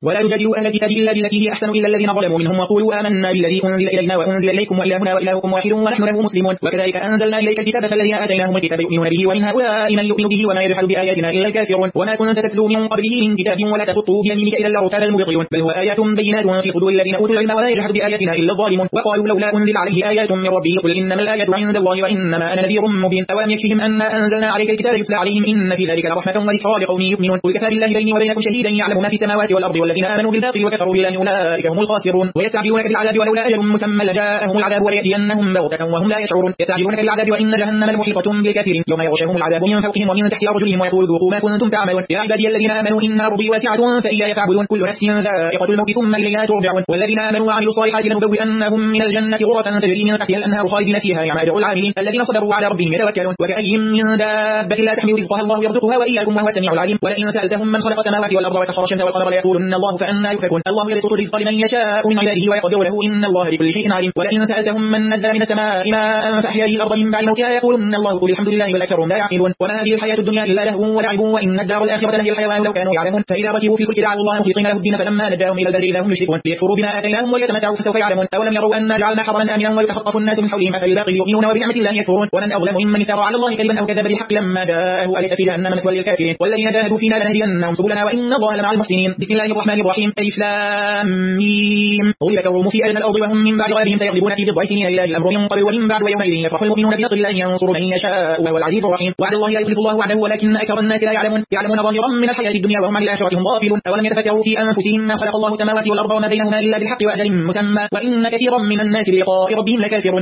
ولا تجادلوا أهل الكتاب إلا بالتي هي أحسن إلا الذين ظلموا منهم وقولوا آمنا بالذي أنزل إلينا وأنزل إليكم وإلهنا وإلهكم واحد ونحن له مسلمون وكذلك أنزلنا إليك الكتاب فالذين آتيناهم الكتاب يؤمنون به ومن هؤلاء من يؤمن به وما يجحد بآياتنا إلا الكافرون وما كنت تتلو من قبله من كتاب ولا تخطه بيمينك إذا لارتاب المبطلون بل هو آيات بينات في صدور الذين أوتوا العلم ولا يجحد بآياتنا إلا الظالمون وقالوا لولا أنزل عليه آيات من ربه قل إنما الآيات عند الله وإنما أنا نذير مبين أولم يكفهم أن أنزلنا عليك الكتاب يتلى عليهم إن في ذلك لرحمة وذكرى لقوم يؤمنون قل كفى بالله بيني وبينكم شهيدا يعلم ما في السماوات والأرض والذين آمنوا بالباطل وكفروا بالله أولئك هم الخاسرون ويستعجلونك بالعذاب ولولا أجل مسمى لجاءهم العذاب وليأتينهم بغتة وهم لا يشعرون يستعجلونك بالعذاب وإن جهنم لمحيطة بالكافرين يوم يغشاهم العذاب من فوقهم ومن تحت أرجلهم ويقول ذوقوا ما كنتم تعملون يا عبادي الذين آمنوا إن أرضي واسعة فإياي فاعبدون كل نفس ذائقة الموت ثم إلينا ترجعون والذين آمنوا وعملوا الصالحات لنبوئنهم من الجنة غرفا تجري من تحتها الأنهار خالدين فيها نعم أجر العاملين الذين صبروا على ربهم يتوكلون وكأي من دابة لا تحمل رزقها الله يرزقها وإياكم وهو السميع العليم ولئن سألتهم من خلق السماوات والأرض وسخر الشمس والقمر ليقولن الله فأنى يؤفكون الله يبسط الرزق لمن يشاء من عباده ويقدر له إن الله بكل شيء عليم ولئن سألتهم من نزل من السماء ماء فأحيا به الأرض من بعد موتها يقولن الله قل الحمد لله بل أكثرهم لا يعقلون وما هذه الحياة الدنيا إلا لهو ولعب وإن الدار الآخرة لهي الحيوان لو كانوا يعلمون فإذا ركبوا في الفلك دعوا الله مخلصين له الدين فلما نجاهم إلى البر إذا هم يشركون ليكفروا بما آتيناهم وليتمتعوا فسوف يعلمون أولم يروا أنا جعلنا حرما آمنا ويتخطف الناس من حولهم أفبالباطل يؤمنون وبنعمة الله يكفرون ومن أظلم ممن افترى على الله كذبا أو كذب بالحق لما جاءه أليس في جهنم مثوى للكافرين والذين جاهدوا فينا لنهدينهم سبلنا وإن الله لمع المحسنين بسم الله الرحمن الرحيم ألف لام ميم غلبت الروم في أدنى الأرض وهم من بعد غلبهم سيغلبون في بضع سنين لله الأمر من قبل ومن بعد ويومئذ يفرح المؤمنون بنصر الله ينصر من يشاء وهو العزيز الرحيم وعد الله لا يخلف الله وعده ولكن أكثر الناس لا يعلمون ظاهرا من الحياة الدنيا وهم عن الآخرة هم غافلون أولم يتفكروا في أنفسهم ما خلق الله السماوات والأرض وما بينهما إلا بالحق وأجل مسمى وإن كثيرا من الناس بلقاء ربهم لكافرون